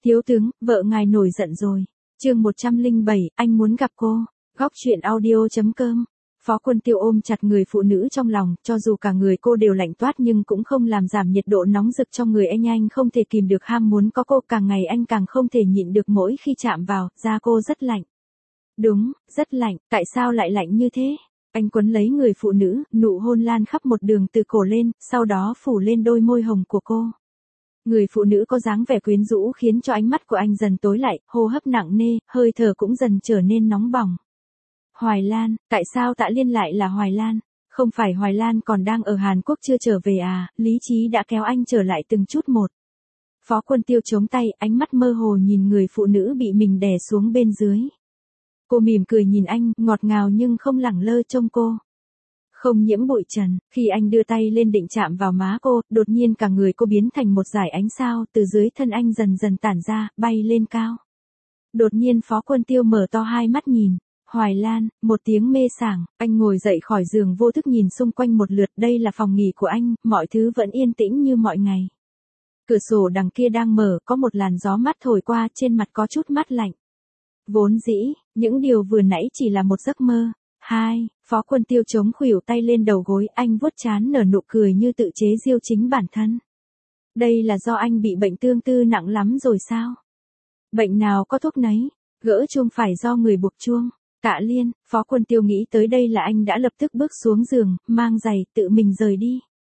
Thiếu tướng, vợ ngài nổi giận rồi. Chương 107, anh muốn gặp cô. Góc truyện audio.com. Phó Quân Tiêu ôm chặt người phụ nữ trong lòng, cho dù cả người cô đều lạnh toát nhưng cũng không làm giảm nhiệt độ nóng rực trong người anh không thể kìm được ham muốn có cô, càng ngày anh càng không thể nhịn được, mỗi khi chạm vào, da cô rất lạnh. Đúng, rất lạnh, tại sao lại lạnh như thế? Anh quấn lấy người phụ nữ, nụ hôn lan khắp một đường từ cổ lên, sau đó phủ lên đôi môi hồng của cô. Người phụ nữ có dáng vẻ quyến rũ khiến cho ánh mắt của anh dần tối lại, hô hấp nặng nề, hơi thở cũng dần trở nên nóng bỏng. Hoài Lan, tại sao Tạ Liên lại là Hoài Lan? Không phải Hoài Lan còn đang ở Hàn Quốc chưa trở về à? Lý trí đã kéo anh trở lại từng chút một. Phó Quân Tiêu chống tay, ánh mắt mơ hồ nhìn người phụ nữ bị mình đè xuống bên dưới. Cô mỉm cười nhìn anh, ngọt ngào nhưng không lẳng lơ trông cô. Không nhiễm bụi trần, khi anh đưa tay lên định chạm vào má cô, đột nhiên cả người cô biến thành một dải ánh sao, từ dưới thân anh dần dần tản ra, bay lên cao. Đột nhiên Phó Quân Tiêu mở to hai mắt nhìn. Hoài Lan, một tiếng mê sảng, anh ngồi dậy khỏi giường vô thức nhìn xung quanh một lượt, đây là phòng nghỉ của anh, mọi thứ vẫn yên tĩnh như mọi ngày. Cửa sổ đằng kia đang mở, có một làn gió mát thổi qua, trên mặt có chút mát lạnh. Vốn dĩ, những điều vừa nãy chỉ là một giấc mơ. Phó Quân Tiêu chống khuỷu tay lên đầu gối, anh vuốt trán nở nụ cười như tự chế giễu chính bản thân. Đây là do anh bị bệnh tương tư nặng lắm rồi sao? Bệnh nào có thuốc nấy, gỡ chuông phải do người buộc chuông. Tạ Liên, Phó Quân Tiêu nghĩ tới đây là anh đã lập tức bước xuống giường, mang giày, tự mình rời đi.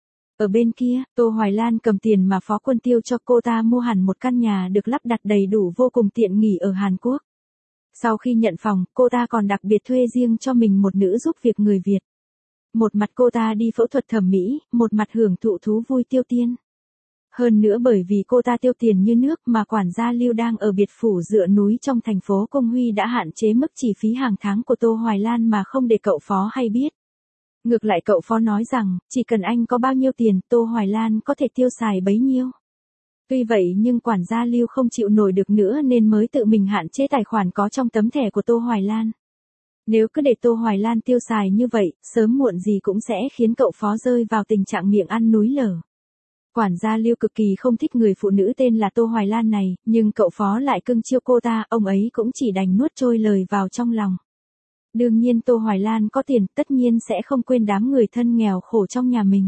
Ở bên kia, Tô Hoài Lan cầm tiền mà Phó Quân Tiêu cho cô ta mua hẳn một căn nhà được lắp đặt đầy đủ vô cùng tiện nghỉ ở Hàn Quốc. Sau khi nhận phòng, cô ta còn đặc biệt thuê riêng cho mình một nữ giúp việc người Việt. Một mặt cô ta đi phẫu thuật thẩm mỹ, một mặt hưởng thụ thú vui tiêu tiền. Hơn nữa bởi vì cô ta tiêu tiền như nước mà quản gia Lưu đang ở biệt phủ dựa núi trong thành phố Công Huy đã hạn chế mức chi phí hàng tháng của Tô Hoài Lan mà không để cậu Phó hay biết. Ngược lại cậu Phó nói rằng, chỉ cần anh có bao nhiêu tiền, Tô Hoài Lan có thể tiêu xài bấy nhiêu. Tuy vậy nhưng quản gia Lưu không chịu nổi được nữa nên mới tự mình hạn chế tài khoản có trong tấm thẻ của Tô Hoài Lan. Nếu cứ để Tô Hoài Lan tiêu xài như vậy, sớm muộn gì cũng sẽ khiến cậu Phó rơi vào tình trạng miệng ăn núi lở. Quản gia Lưu cực kỳ không thích người phụ nữ tên là Tô Hoài Lan này, nhưng cậu Phó lại cưng chiêu cô ta, ông ấy cũng chỉ đành nuốt trôi lời vào trong lòng. Đương nhiên Tô Hoài Lan có tiền, tất nhiên sẽ không quên đám người thân nghèo khổ trong nhà mình.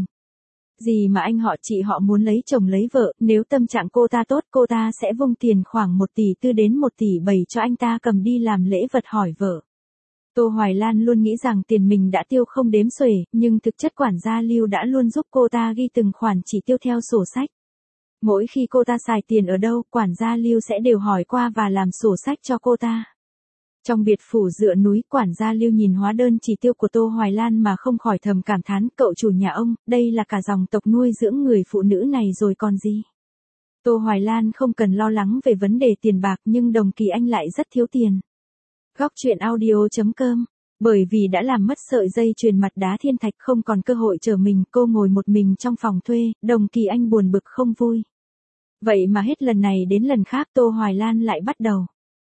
Gì mà anh họ chị họ muốn lấy chồng lấy vợ, nếu tâm trạng cô ta tốt, cô ta sẽ vung tiền khoảng 1 tỷ 4 đến 1 tỷ 7 cho anh ta cầm đi làm lễ vật hỏi vợ. Tô Hoài Lan luôn nghĩ rằng tiền mình đã tiêu không đếm xuể, nhưng thực chất quản gia Lưu đã luôn giúp cô ta ghi từng khoản chỉ tiêu theo sổ sách. Mỗi khi cô ta xài tiền ở đâu, quản gia Lưu sẽ đều hỏi qua và làm sổ sách cho cô ta. Trong biệt phủ dựa núi, quản gia Lưu nhìn hóa đơn chỉ tiêu của Tô Hoài Lan mà không khỏi thầm cảm thán, cậu chủ nhà ông, đây là cả dòng tộc nuôi dưỡng người phụ nữ này rồi còn gì. Tô Hoài Lan không cần lo lắng về vấn đề tiền bạc nhưng Đồng Kỳ Anh lại rất thiếu tiền. Góc truyện audio.com. Bởi vì đã làm mất sợi dây chuyền mặt đá thiên thạch không còn cơ hội chờ mình, cô ngồi một mình trong phòng thuê, Đồng Kỳ Anh buồn bực không vui. Vậy mà hết lần này đến lần khác Tô Hoài Lan lại bắt đầu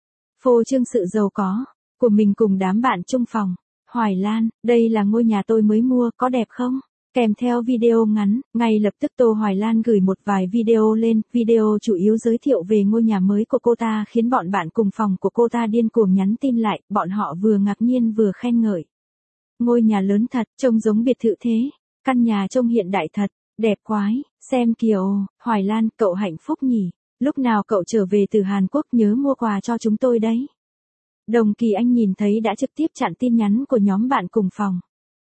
phô trương sự giàu có của mình cùng đám bạn chung phòng. Hoài Lan, đây là ngôi nhà tôi mới mua, có đẹp không? Kèm theo video ngắn, ngay lập tức Tô Hoài Lan gửi một vài video lên, video chủ yếu giới thiệu về ngôi nhà mới của cô ta khiến bọn bạn cùng phòng của cô ta điên cuồng nhắn tin lại, bọn họ vừa ngạc nhiên vừa khen ngợi. Ngôi nhà lớn thật, trông giống biệt thự thế, căn nhà trông hiện đại thật, đẹp quái, xem kìa ồ, Hoài Lan, cậu hạnh phúc nhỉ, lúc nào cậu trở về từ Hàn Quốc nhớ mua quà cho chúng tôi đấy. Đồng Kỳ Anh nhìn thấy đã trực tiếp chặn tin nhắn của nhóm bạn cùng phòng.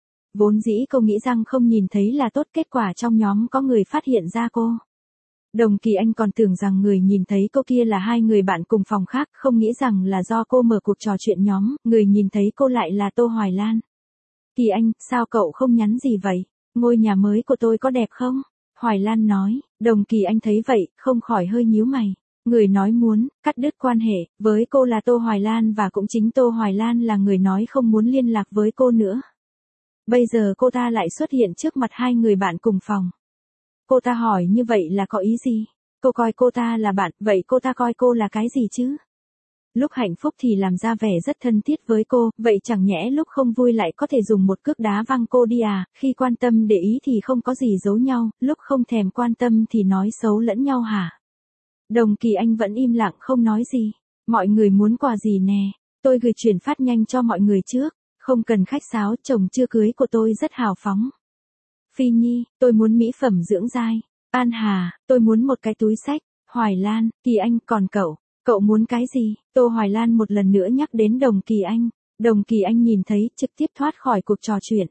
Vốn dĩ cô nghĩ rằng không nhìn thấy là tốt, kết quả trong nhóm có người phát hiện ra cô. Đồng Kỳ Anh còn tưởng rằng người nhìn thấy cô kia là hai người bạn cùng phòng khác, không nghĩ rằng là do cô mở cuộc trò chuyện nhóm, người nhìn thấy cô lại là Tô Hoài Lan. Kỳ Anh, sao cậu không nhắn gì vậy? Ngôi nhà mới của tôi có đẹp không? Hoài Lan nói, Đồng Kỳ Anh thấy vậy, không khỏi hơi nhíu mày. Người nói muốn cắt đứt quan hệ với cô là Tô Hoài Lan và cũng chính Tô Hoài Lan là người nói không muốn liên lạc với cô nữa. Bây giờ cô ta lại xuất hiện trước mặt hai người bạn cùng phòng. Cô ta hỏi như vậy là có ý gì? Cô coi cô ta là bạn, vậy cô ta coi cô là cái gì chứ? Lúc hạnh phúc thì làm ra vẻ rất thân thiết với cô, vậy chẳng nhẽ lúc không vui lại có thể dùng một cước đá văng cô đi à? Khi quan tâm để ý thì không có gì giấu nhau, lúc không thèm quan tâm thì nói xấu lẫn nhau hả? Đồng Kỳ Anh vẫn im lặng không nói gì. Mọi người muốn quà gì nè? Tôi gửi chuyển phát nhanh cho mọi người trước. Không cần khách sáo, chồng chưa cưới của tôi rất hào phóng. Phi Nhi, tôi muốn mỹ phẩm dưỡng dai. An Hà, tôi muốn một cái túi xách. Hoài Lan, Kỳ Anh, còn cậu muốn cái gì? Tô Hoài Lan một lần nữa nhắc đến Đồng Kỳ Anh. Đồng Kỳ Anh nhìn thấy, trực tiếp thoát khỏi cuộc trò chuyện.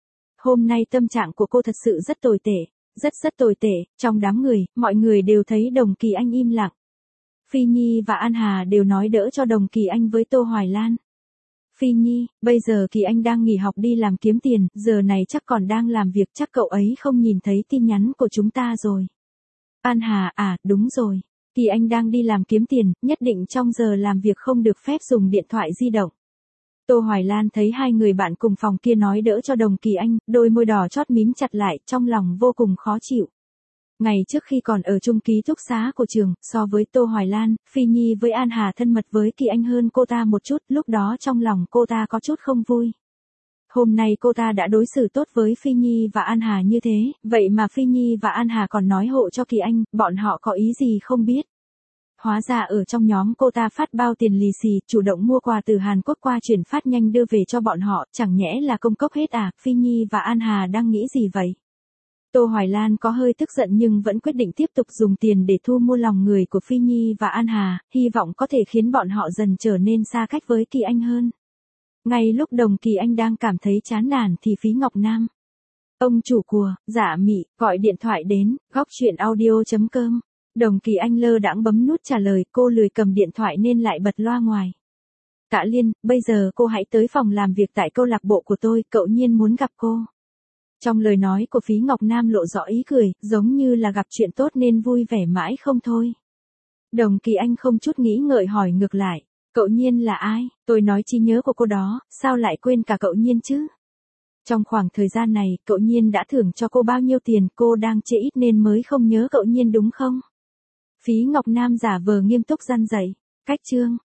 Hôm nay tâm trạng của cô thật sự rất tồi tệ. Rất tồi tệ, trong đám người, mọi người đều thấy Đồng Kỳ Anh im lặng. Phi Nhi và An Hà đều nói đỡ cho Đồng Kỳ Anh với Tô Hoài Lan. Phi Nhi, bây giờ Kỳ Anh đang nghỉ học đi làm kiếm tiền, giờ này chắc còn đang làm việc, chắc cậu ấy không nhìn thấy tin nhắn của chúng ta rồi. An Hà, đúng rồi. Kỳ Anh đang đi làm kiếm tiền, nhất định trong giờ làm việc không được phép dùng điện thoại di động. Tô Hoài Lan thấy hai người bạn cùng phòng kia nói đỡ cho Đồng Kỳ Anh, đôi môi đỏ chót mím chặt lại, trong lòng vô cùng khó chịu. Ngày trước khi còn ở chung ký túc xá của trường, so với Tô Hoài Lan, Phi Nhi với An Hà thân mật với Kỳ Anh hơn cô ta một chút, lúc đó trong lòng cô ta có chút không vui. Hôm nay cô ta đã đối xử tốt với Phi Nhi và An Hà như thế, vậy mà Phi Nhi và An Hà còn nói hộ cho Kỳ Anh, bọn họ có ý gì không biết. Hóa ra ở trong nhóm cô ta phát bao tiền lì xì, chủ động mua quà từ Hàn Quốc qua chuyển phát nhanh đưa về cho bọn họ, chẳng nhẽ là công cốc hết à, Phi Nhi và An Hà đang nghĩ gì vậy? Tô Hoài Lan có hơi tức giận nhưng vẫn quyết định tiếp tục dùng tiền để thu mua lòng người của Phi Nhi và An Hà, hy vọng có thể khiến bọn họ dần trở nên xa cách với Kỳ Anh hơn. Ngay lúc Đồng Kỳ Anh đang cảm thấy chán nản thì Phí Ngọc Nam, ông chủ của Dạ Mị, gọi điện thoại đến, góc chuyện audio.com. Đồng Kỳ Anh lơ đãng bấm nút trả lời, cô lười cầm điện thoại nên lại bật loa ngoài. Tạ Liên, bây giờ cô hãy tới phòng làm việc tại câu lạc bộ của tôi, cậu Nhiên muốn gặp cô. Trong lời nói của Phí Ngọc Nam lộ rõ ý cười, giống như là gặp chuyện tốt nên vui vẻ mãi không thôi. Đồng Kỳ Anh không chút nghĩ ngợi hỏi ngược lại, cậu Nhiên là ai? Tôi nói trí nhớ của cô đó, sao lại quên cả cậu Nhiên chứ? Trong khoảng thời gian này, cậu Nhiên đã thưởng cho cô bao nhiêu tiền, cô đang chê ít nên mới không nhớ cậu Nhiên đúng không? Phí Ngọc Nam giả vờ nghiêm túc răn dạy, cách chương.